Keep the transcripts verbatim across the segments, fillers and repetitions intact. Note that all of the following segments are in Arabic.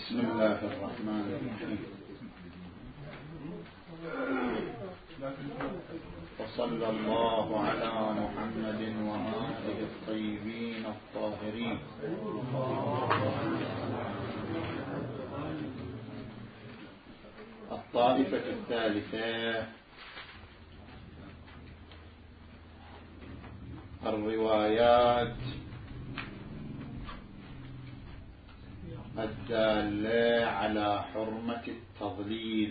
بسم الله الرحمن الرحيم. وصلى الله على محمد وآله الطيبين الطاهرين. الطائفة الثالثة الروايات الدالة على حرمة التضليل.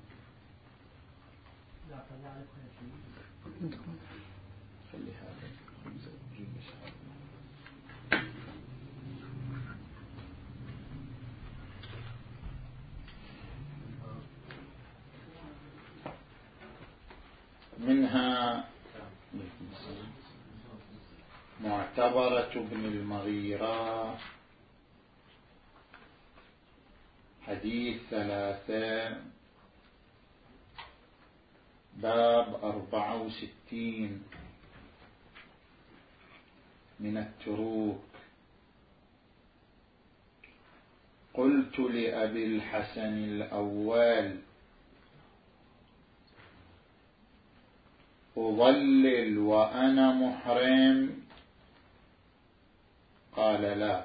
منها معتبرة ابن المغيرة حديث ثلاثة باب أربعة وستين من التروك. قلت لأبي الحسن الأول أضلل وأنا محرم؟ قال لا.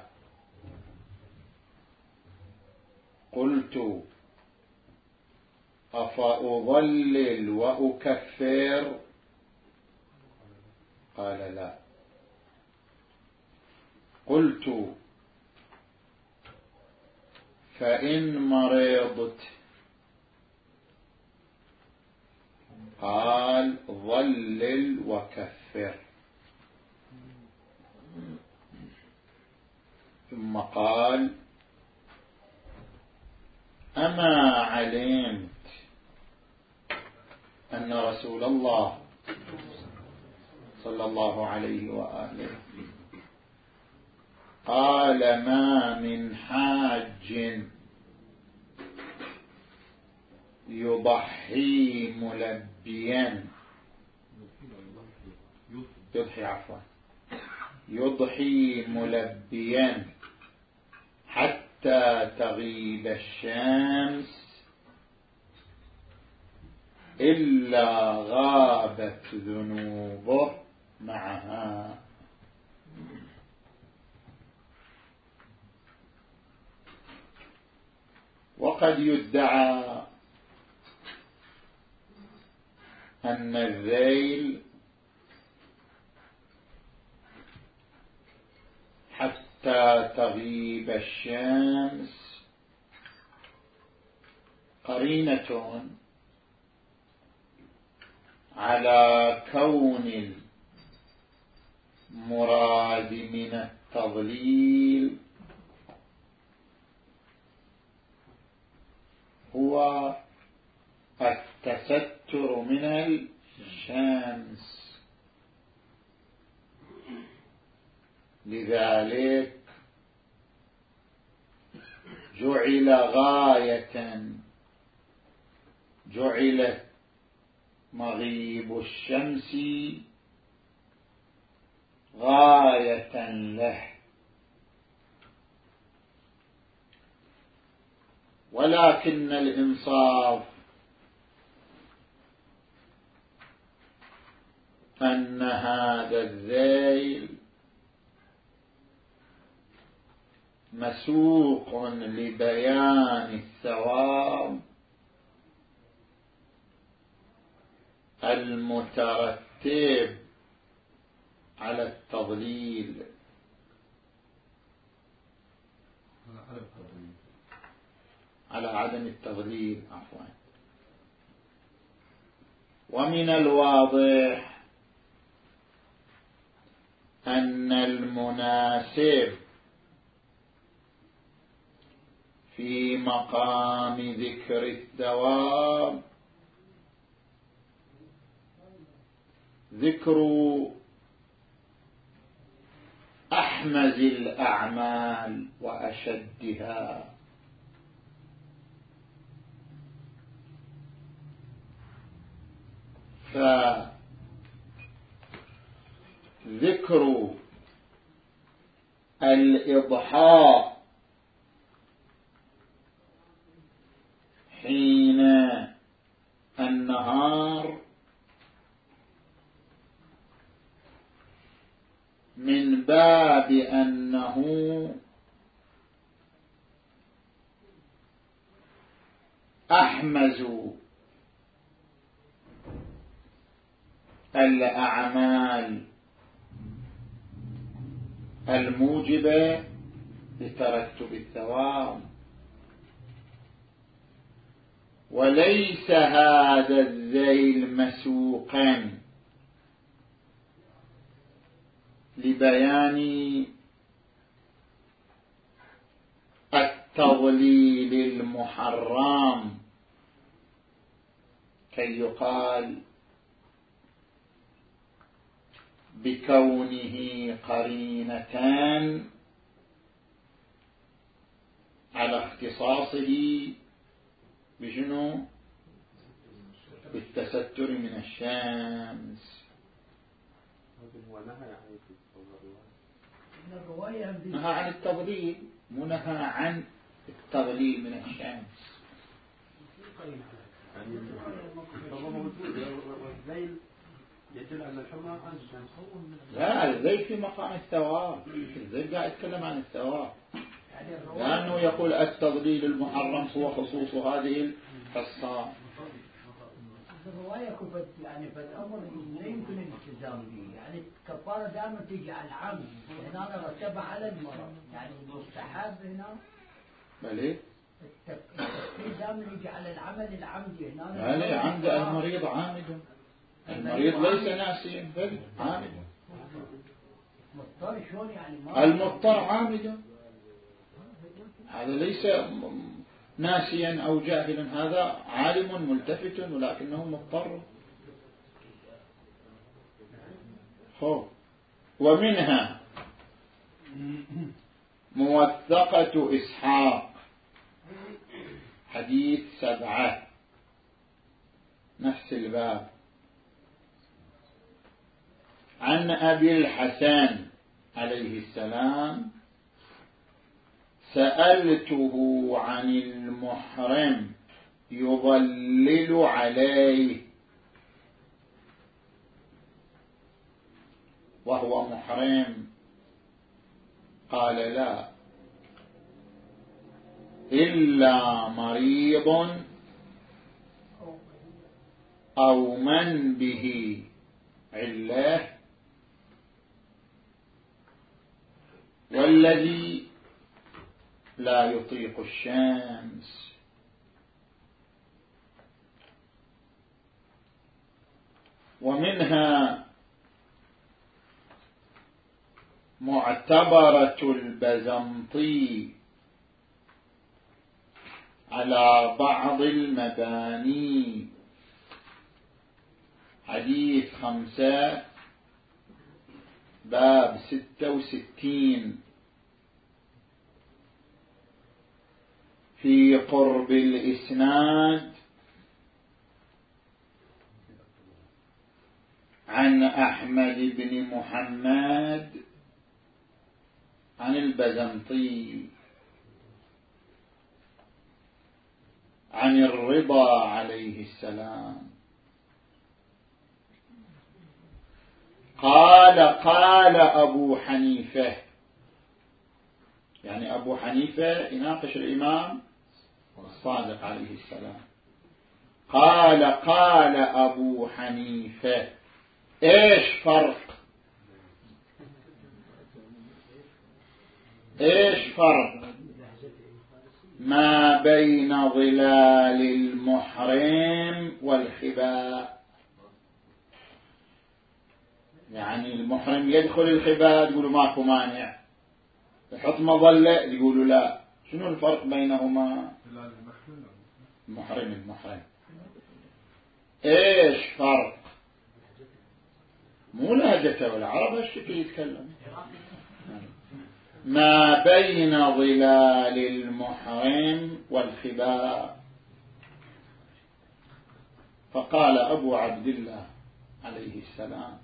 قلت أفأضلل وأكفر؟ قال لا. قلت فإن مرضت؟ قال ضلل وكفر. ثم قال أما علمت أن رسول الله صلى الله عليه وآله قال ما من حاج يضحي ملبيا يضحي عفوا يضحي ملبيا حتى تغيب الشمس إلا غابت ذنوبه معها. وقد يدعى أن الذيل حتى تغيب الشمس قرينة على كون المراد من التضليل هو التستر من الشمس. لذلك جعل غاية جعل مغيب الشمس غاية له. ولكن الإنصاف أن هذا الذيل مسوق لبيان الثواب المترتب على التضليل على عدم التضليل عفوا. ومن الواضح أن المناسب في مقام ذكر الثواب ذكر أحمز الأعمال وأشدها. فذكر الإضحاء حين النهار من باب أنه أحمز الأعمال الموجبة لترتب الثواب، وليس هذا الذيل مسوقا لبيان التضليل المحرم كي يقال بكونه قرينتان على اختصاصه بشنو؟ بالتستر من الشمس. نهى عن التضليل، مو نهى عن التضليل من الشمس. يدل على الحرمة عن الشمس. لا، الذيل في مقام الثواب، الذيل قاعد يتكلم عن الثواب، لأنه يقول التضليل المحرم هو خصوص هذه الحصة. الرواية كفت يعني فالأمر لا يمكن الالتزام به، يعني الكفارة دائما تيجي على العمد، هنا رتبها على المرض، يعني المستحب هنا بلي التفكير دائما يجي على العمل العمدي هنا. يعني عند المريض عامد، المريض ليس ناسيا بل عامد. مضطر شلون يعني؟ ما المضطر عامد، هذا ليس ناسيا أو جاهلا، هذا عالم ملتفت ولكنه مضطر. خب. ومنها موثقة إسحاق حديث سبعة نفس الباب عن أبي الحسن عليه السلام: سألته عن المحرم يضلل عليه وهو محرم، قال: لا، إلا مريض أو من به علة، والذي لا يطيق الشمس. ومنها معتبرة البزنطي على بعض المباني حديث خمسة باب ستة وستين في قرب الإسناد عن أحمد بن محمد عن البزنطي عن الرضا عليه السلام قال: قال أبو حنيفة، يعني أبو حنيفة يناقش الإمام الصادق عليه السلام، قال: قال أبو حنيفة: إيش فرق إيش فرق ما بين ظلال المحرم والخباء؟ يعني المحرم يدخل الخباء تقولوا ماكو مانع، يحط مظلة يقولوا لا، شنو الفرق بينهما؟ المحرم المحرم ايش فرق؟ مو لهجته والعرب هالشكل يتكلم. ما بين ظلال المحرم والخباء. فقال أبو عبد الله عليه السلام: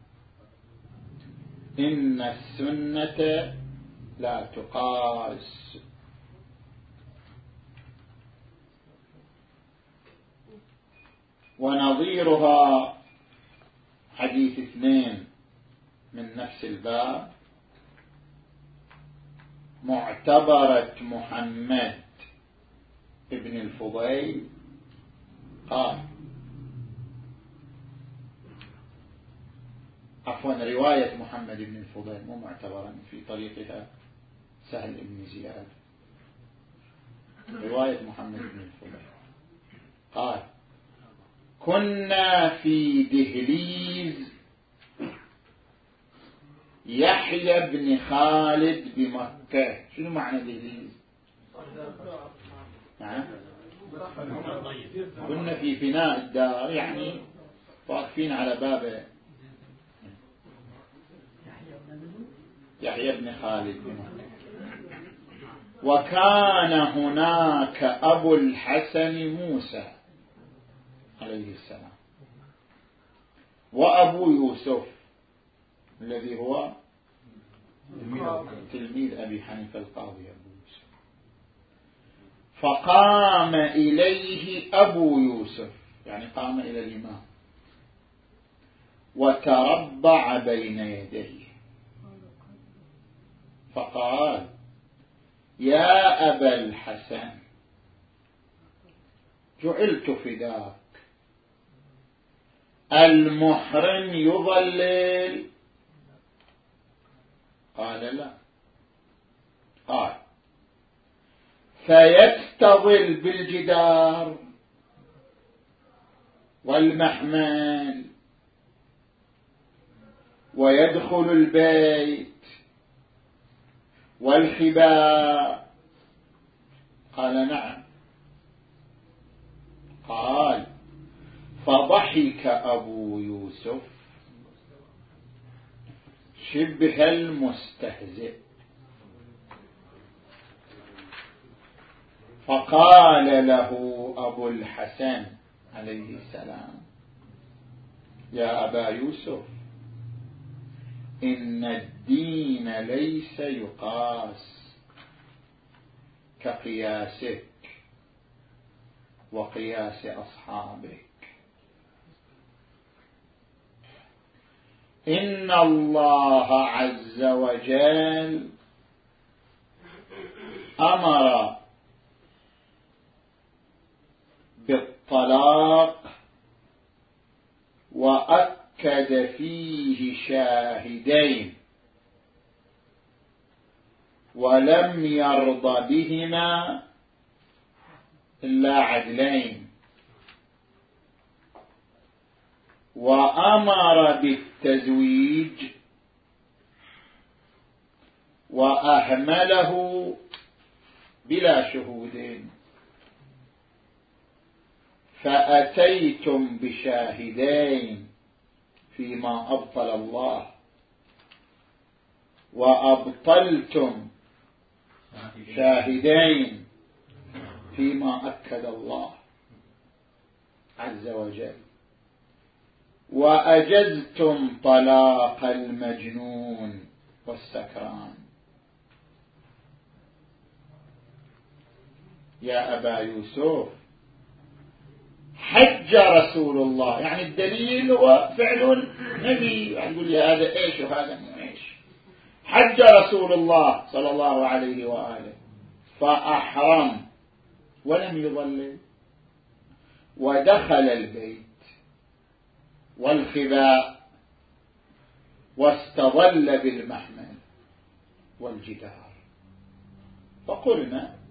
إن السنة لا تقاس. ونظيرها حديث اثنين من نفس الباب: معتبرة محمد ابن الفضيل قال، عفوا رواية محمد بن الفضيل مو معتبرا، في طريقها سهل بن زياد، رواية محمد بن الفضيل قال: كنا في دهليز يحيى بن خالد بمكة. شنو معنى دهليز؟ نعم، كنا في فناء الدار، يعني واقفين على باب يحيى بن خالد بمكة. وكان هناك أبو الحسن موسى عليه السلام وأبو يوسف الذي هو تلميذ أبي حنيفة القاضي أبو يوسف. فقام إليه أبو يوسف، يعني قام إلى الإمام وتربع بين يديه فقال: يا أبا الحسن، جعلت فداك، المحرم يضلل؟ قال: لا. قال: فيستظل بالجدار والمحمل ويدخل البيت والخباء؟ قال: نعم. قال: فضحك أبو يوسف شبه المستهزئ فقال له أبو الحسن عليه السلام: يا أبا يوسف، إن الدين ليس يقاس كقياسك وقياس أصحابك. إن الله عز وجل أمر بالطلاق وأكد فيه شاهدين ولم يرض بهما إلا عدلين، وأمر بالتزويج وأهمله بلا شهودين. فأتيتم بشاهدين فيما أبطل الله، وأبطلتم شاهدين فيما أكد الله عز وجل، وأجزتم طلاق المجنون والسكران. يا أبا يوسف، حج رسول الله، يعني الدليل هو فعل النبي، يقول لي هذا إيش وهذا مو إيش. حج رسول الله صلى الله عليه وآله فأحرم ولم يضلل، ودخل البيت والخباء واستظل بالمحمل والجدار. فقلنا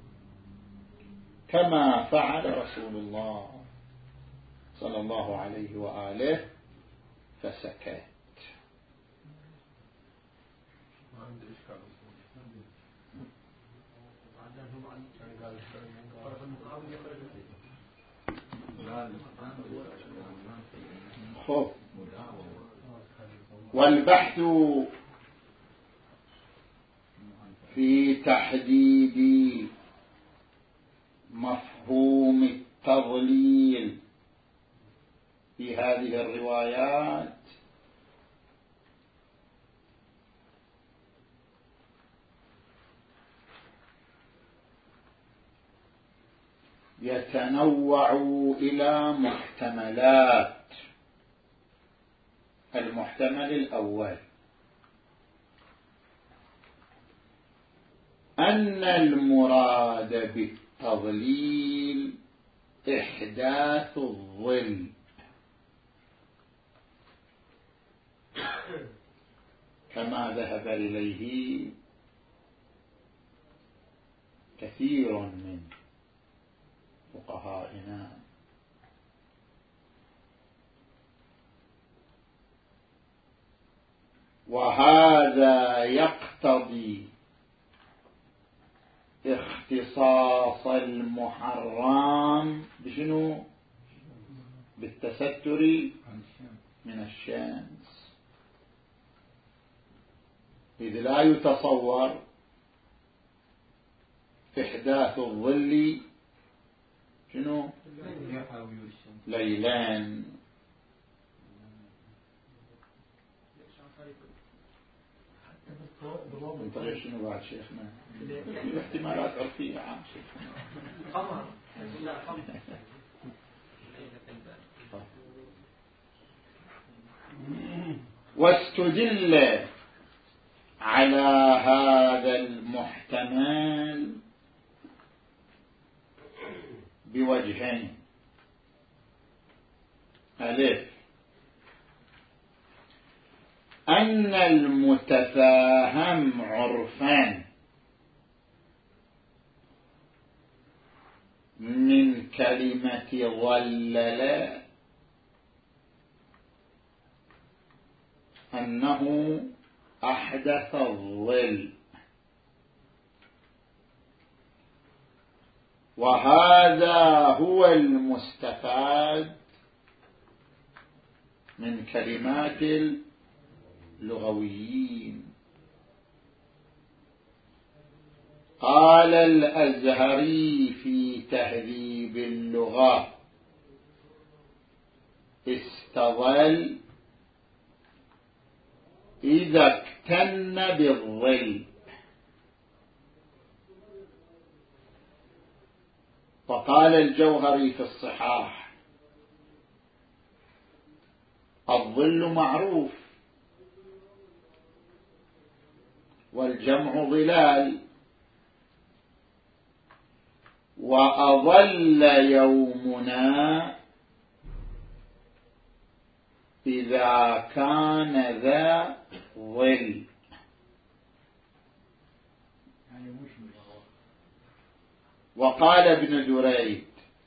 كما فعل رسول الله صلى الله عليه وآله فسكت. خب. والبحث في تحديد مفهوم التضليل في هذه الروايات يتنوع إلى محتملات. المحتمل الأول أن المراد بالتضليل إحداث الظل، كما ذهب إليه كثير من فقهائنا. وهذا يقتضي اختصاص المحرم بشنو؟ بالتستر من الشمس، إذ لا يتصور إحداث الظل شنو؟ ليلان. انت ليش شنو بعد شيخنا؟ الاحتمالات عرفية عام شيخنا. واستدل على هذا المحتمل بوجهين: ألف، أن المتفاهم عرفا من كلمة ظلل أنه أحدث الظل، وهذا هو المستفاد من كلمات اللغويين. قال الأزهري في تهذيب اللغة: استظل إذا اكتن بالظل. وقال الجوهري في الصحاح: الظل معروف والجمع ظلال، وأظل يومنا إذا كان ذا ظل. وقال ابن دريد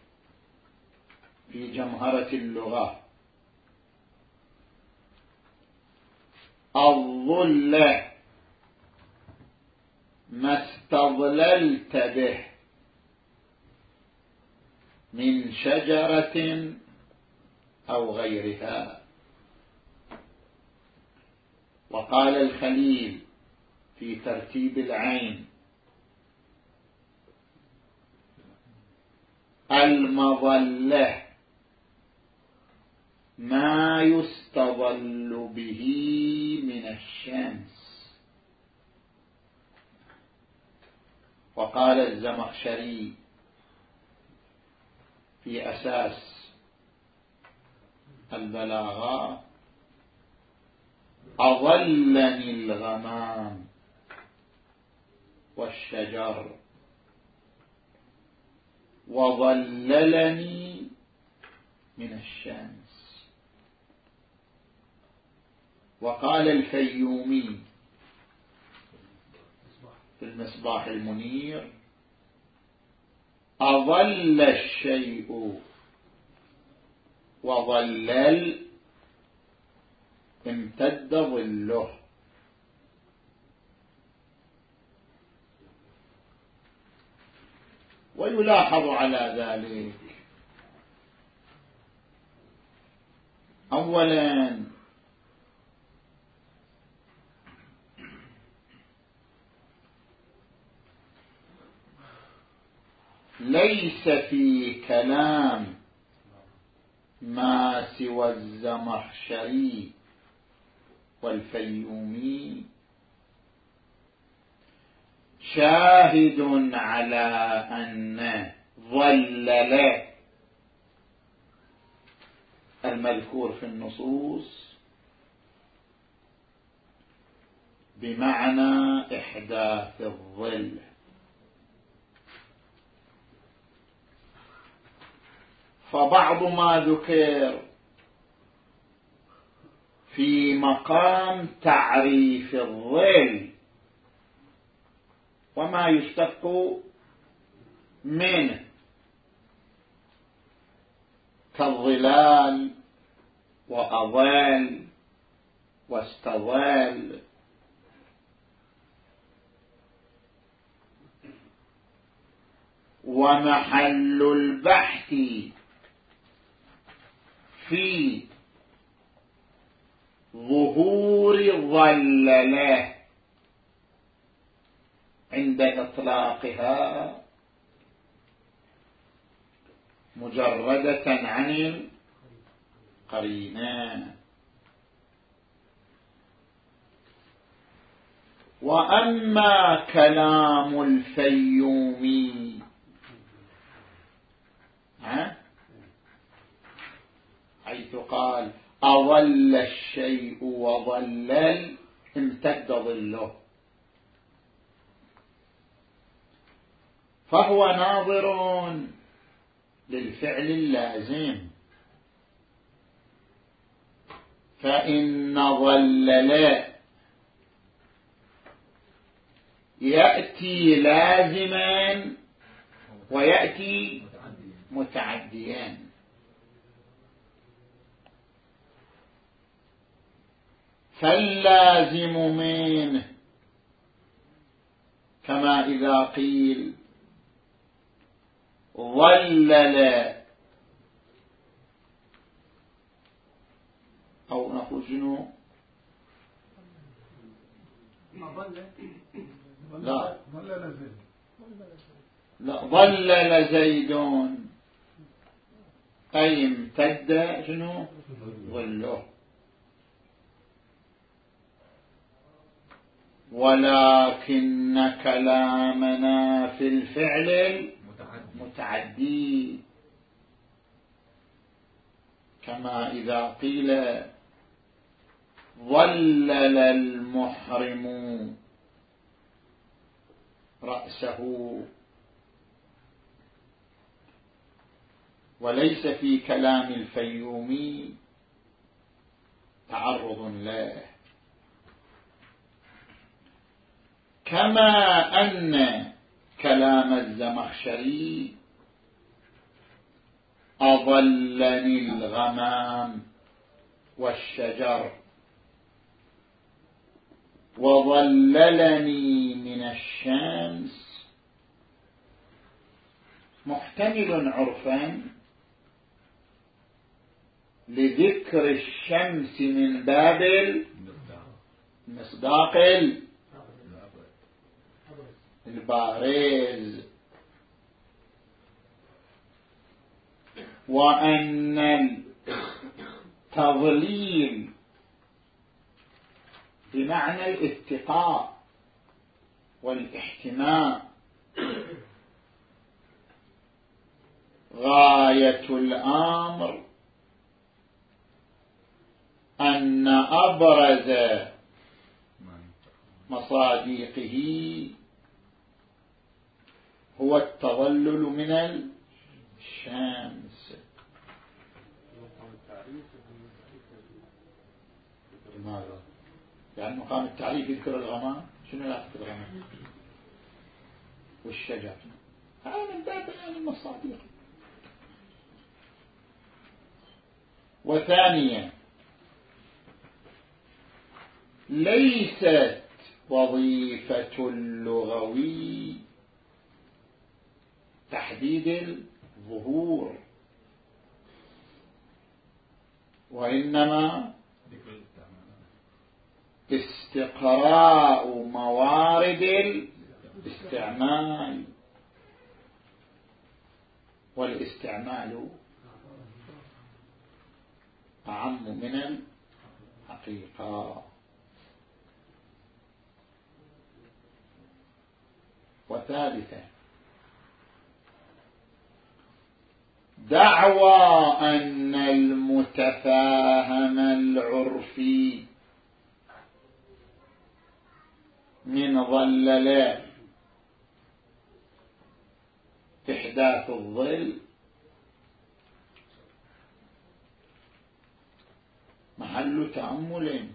في جمهرة اللغة: الظل ما استظللت به من شجرة أو غيرها. وقال الخليل في ترتيب العين: المظلة ما يستظل به من الشمس. وقال الزمخشري في أساس البلاغة: أظلني الغمام والشجر وظللني من الشمس. وقال الفيومي في المصباح المنير: أظل الشيء وظلل امتد ظله. ويلاحظ على ذلك أولا ليس في كلام ما سوى الزمخشري والفيومي شاهد على أن ظلل المذكور في النصوص بمعنى إحداث الظل. فبعض ما ذكر في مقام تعريف الظل وما يشتق منه كالظلال وأظل واستظل، ومحل البحث في ظهور ظلله عند إطلاقها مجردة عن القرينة. وأما كلام الفيومي حيث قال أظل الشيء وظلل امتد ظله، فهو ناظر للفعل اللازم، فإن ظلل يأتي لازما ويأتي متعديا، فاللازم منه كما إذا قيل ظلل أو نقول شنو لا لا ظلل زيد أي امتد شنو ظله، ولكن كلامنا في الفعل المتعدي كما إذا قيل ظلل المحرم رأسه، وليس في كلام الفيومي تعرض له. كما أن كلام الزمخشري أظلني الغمام والشجر وظللني من الشمس محتمل عرفا لذكر الشمس من باب المصداق البارز، وأن التظليل بمعنى الاتقاء والاحتماء غاية الأمر أن أبرز مصادقه هو التظلل من الشمس. لماذا؟ يعني مقام التعريف يذكر الغمام، شنو يذكر الغمام والشجر؟ هذا من باب بيان المصادق. وثانيا ليست وظيفة اللغوي تحديد الظهور، وإنما استقراء موارد الاستعمال، والاستعمال أعم من الحقيقة. وثالثا دعوى أن المتفاهم العرفي من ظلل إحداث الظل محل تأمل،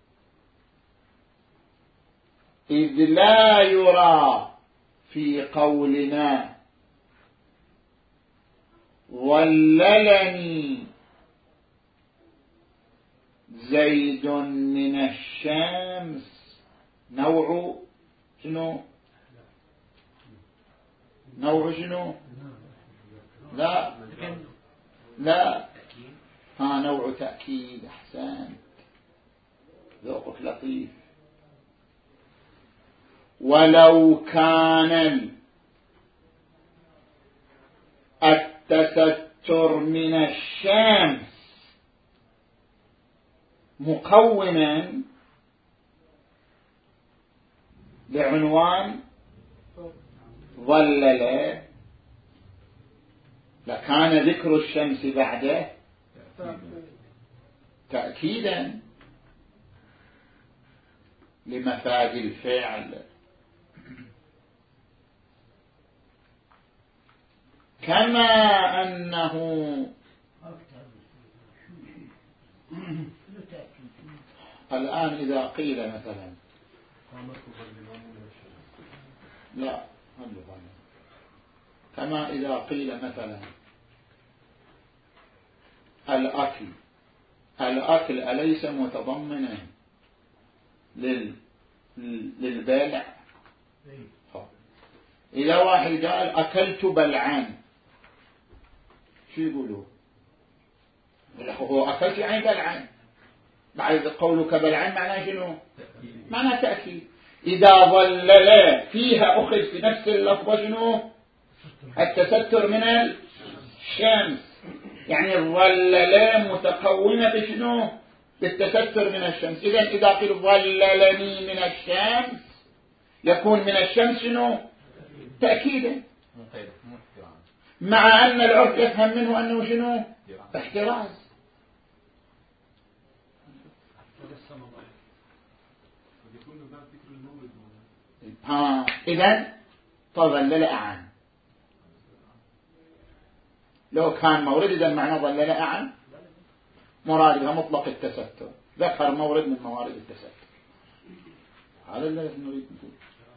إذ لا يرى في قولنا ظللني زيد من الشمس نوع شنو؟ نوع شنو؟ لا لا ها نوع تأكيد. أحسن، ذوقك لطيف. ولو كان التستر من الشمس مقوما لعنوان ظلل لكان ذكر الشمس بعده تأكيدا لمفاد الفعل، كما أنه الآن إذا قيل مثلا لا كما إذا قيل مثلا الأكل الأكل أليس متضمنا لل... للبلع؟ إذا واحد قال أكلت بلعان شو يقولوا؟ هو أكلت يعني بلعان، بعد قولك بلعان معناه شنو؟ معناه تأكيد. إذا ظلل فيها أخذ في نفس اللفظة شنو؟ التستر من الشمس، يعني الظلل متقومة بشنو؟ بالتستر من الشمس. إذن إذا قيل ظللني من الشمس يكون من الشمس شنو؟ تأكيدا، مع أن العرف يفهم منه أنه شنو؟ احتراز. ها إذن فظلل أعان، لو كان مورد إذا معنى ظلل أعان مرادها مطلق التستر، ذكر مورد من موارد التستر. هذا الذي نريد نقول.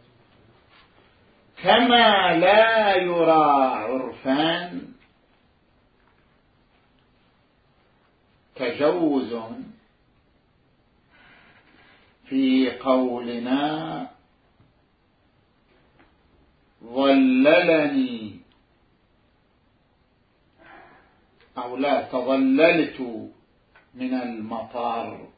كما لا يرى عرفان تجوز في قولنا ظللني أو لا تظللت من المطار.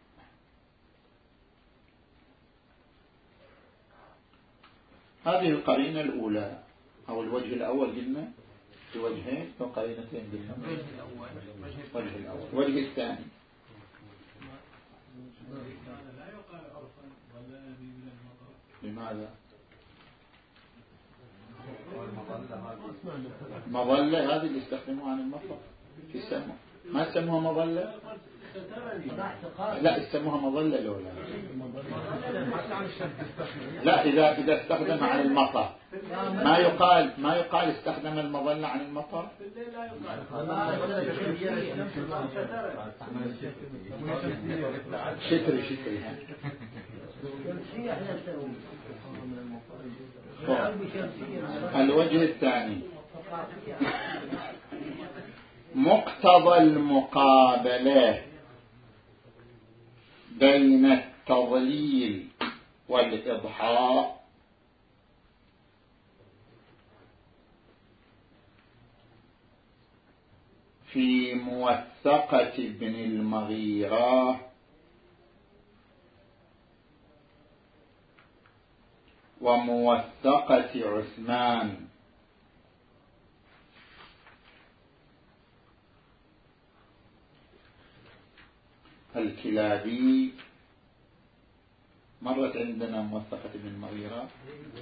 هذه القرينة الأولى أو الوجه الأول قلنا في وجهين وقرينتين قلنا. الوجه الأول. الوجه الثاني لماذا؟ مظلة هذه اللي يستخدموها عن المطلق يسموها ما يسموها مظلة؟ لا يسموها مظلة لولا لا إذا إذا استخدم عن المطر ما يقال ما يقال استخدم المظلة عن المطر. شتري شتري الوجه الثاني مقتضى المقابلة بين التضليل والإضحاء في موثقة ابن المغيرة وموثقة عثمان الكلابي. مرت عندنا موثقة ابن المغيرة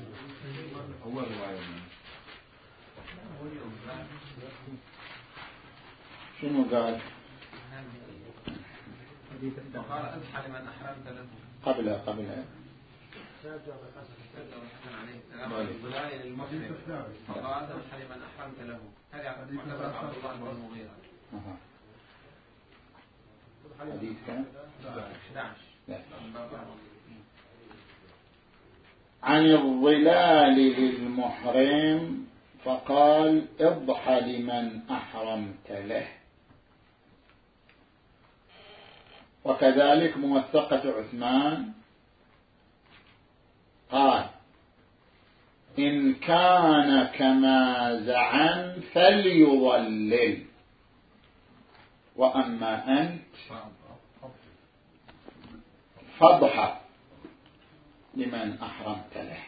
أول رواية شنو قال؟ قال اضحى لمن احرمت له قبلها قبلها الظلال للمحرم فقال اضحى لمن احرمت له. هذا معتبر عبد الله بن المغيرة. حديث كم؟ احد عشر. عن الظلال للمحرم فقال اضحى لمن أحرمت له. وكذلك موثقة عثمان قال إن كان كما زعم فليضلل، وأما أنت فاضحى لمن أحرمت له.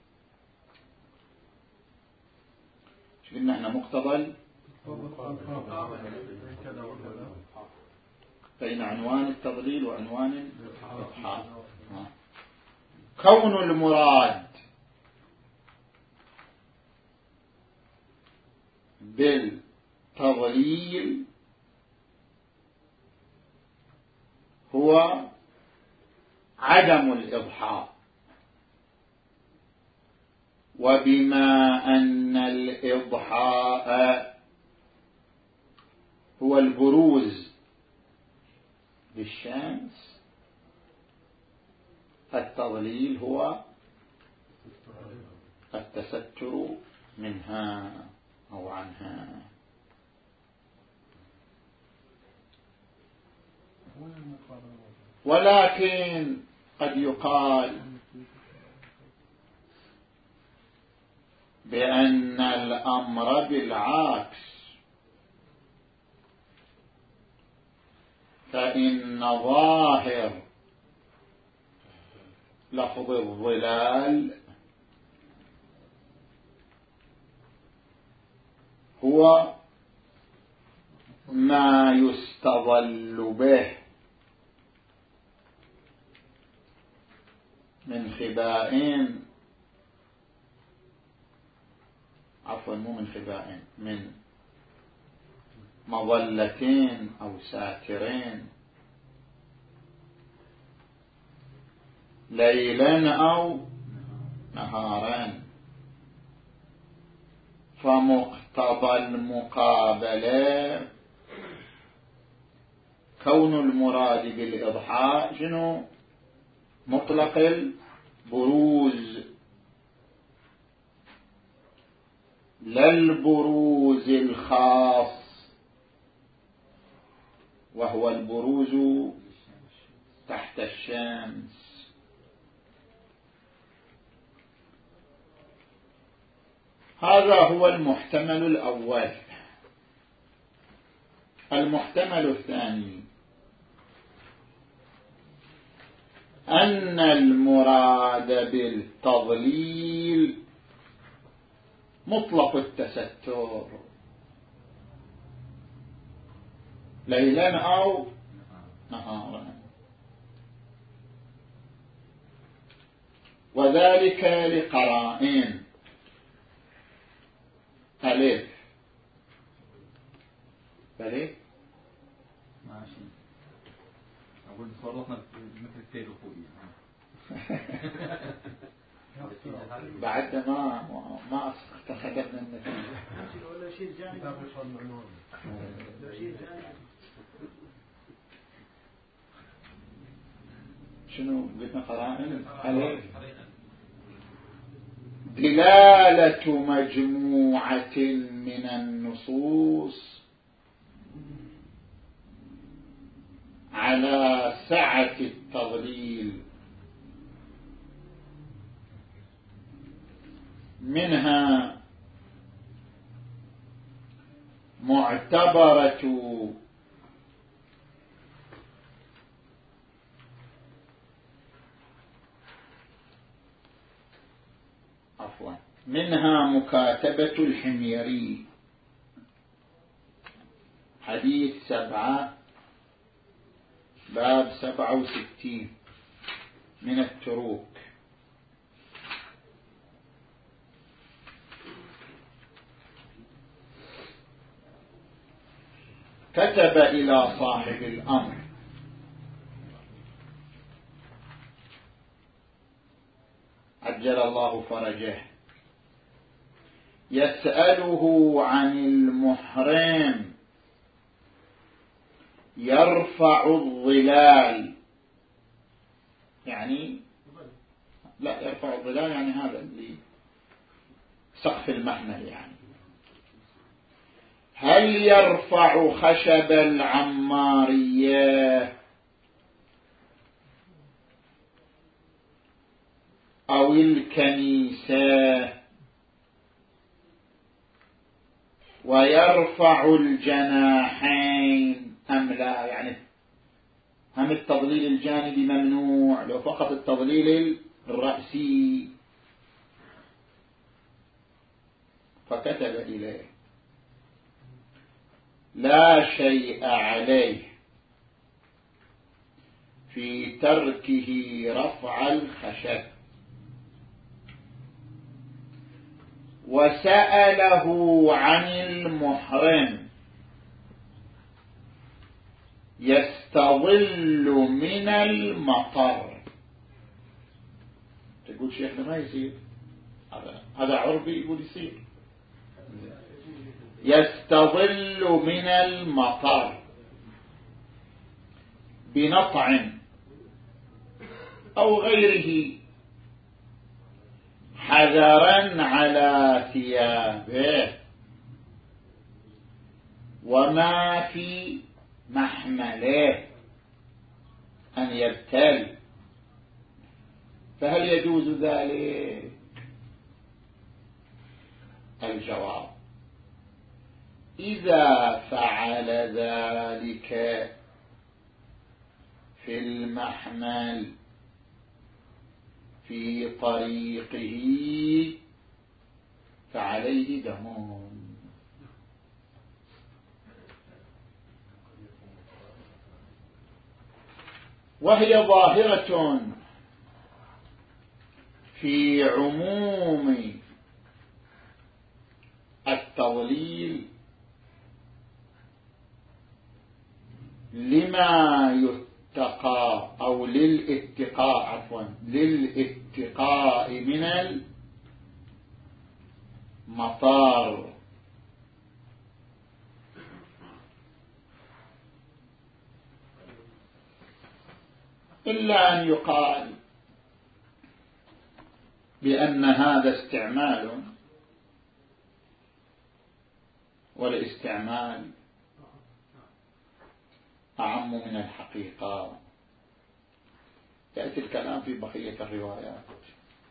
شو قلنا احنا؟ مقتضى بين عنوان التضليل وعنوان الإضحاء. كون المراد بالتضليل هو عدم الإضحاء، وبما أن الإضحاء هو البروز بالشمس، التضليل هو التستر منها أو عنها. ولكن قد يقال بأن الأمر بالعكس، فإن ظاهر لفظ الظلال هو ما يستظل به من خباء، عفوا مو من خباء، من مظلتين أو ساترين ليلا أو نهارا. فمقتضى المقابلة كون المراد بالإضحاء شنو؟ مطلق البروز، لا البروز الخاص وهو البروز تحت الشمس. هذا هو المحتمل الأول. المحتمل الثاني أن المراد بالتضليل مطلق التستر ليلا أو نهارا، وذلك لقرائن. ألف بلي ماشي. أقول فرطنا مثل التيل وفوقي بعد ما ما استخدمنا النتيجة. ولا شيء جانب ولا شيء جانب. شنو قلنا؟ قرائن. ألف دلالة مجموعة من النصوص على سعة التضليل، منها معتبرة عفوا منها مكاتبة الحميري حديث سبعة باب سبعة وستين من التروك. كتب إلى صاحب الأمر عجل الله فرجه يسأله عن المحرم يرفع الظلال، يعني لا يرفع الظلال يعني هذا اللي سقف المحمل، يعني هل يرفع خشب العمارية أو الكنيسة ويرفع الجناحين أم لا؟ يعني هم التضليل الجانبي ممنوع لو فقط التضليل الرأسي. فكتب إليه لا شيء عليه في تركه رفع الخشب، وسأله عن المحرم يستظل من المطر. تقول شيخنا ما يصير، هذا عربي يقول يصير. يستظل من المطر بنطع أو غيره حذرا على ثيابه وما في محمله أن يبتل، فهل يجوز ذلك؟ الجواب: إذا فعل ذلك في المحمل في طريقه فعليه دم. وهي ظاهرة في عموم التضليل لما يتقى أو للاتقاء عفوا للاتقاء من المطار، إلا أن يقال بأن هذا استعمال، والاستعمال أعم من الحقيقة. يأتي الكلام في بقية الروايات.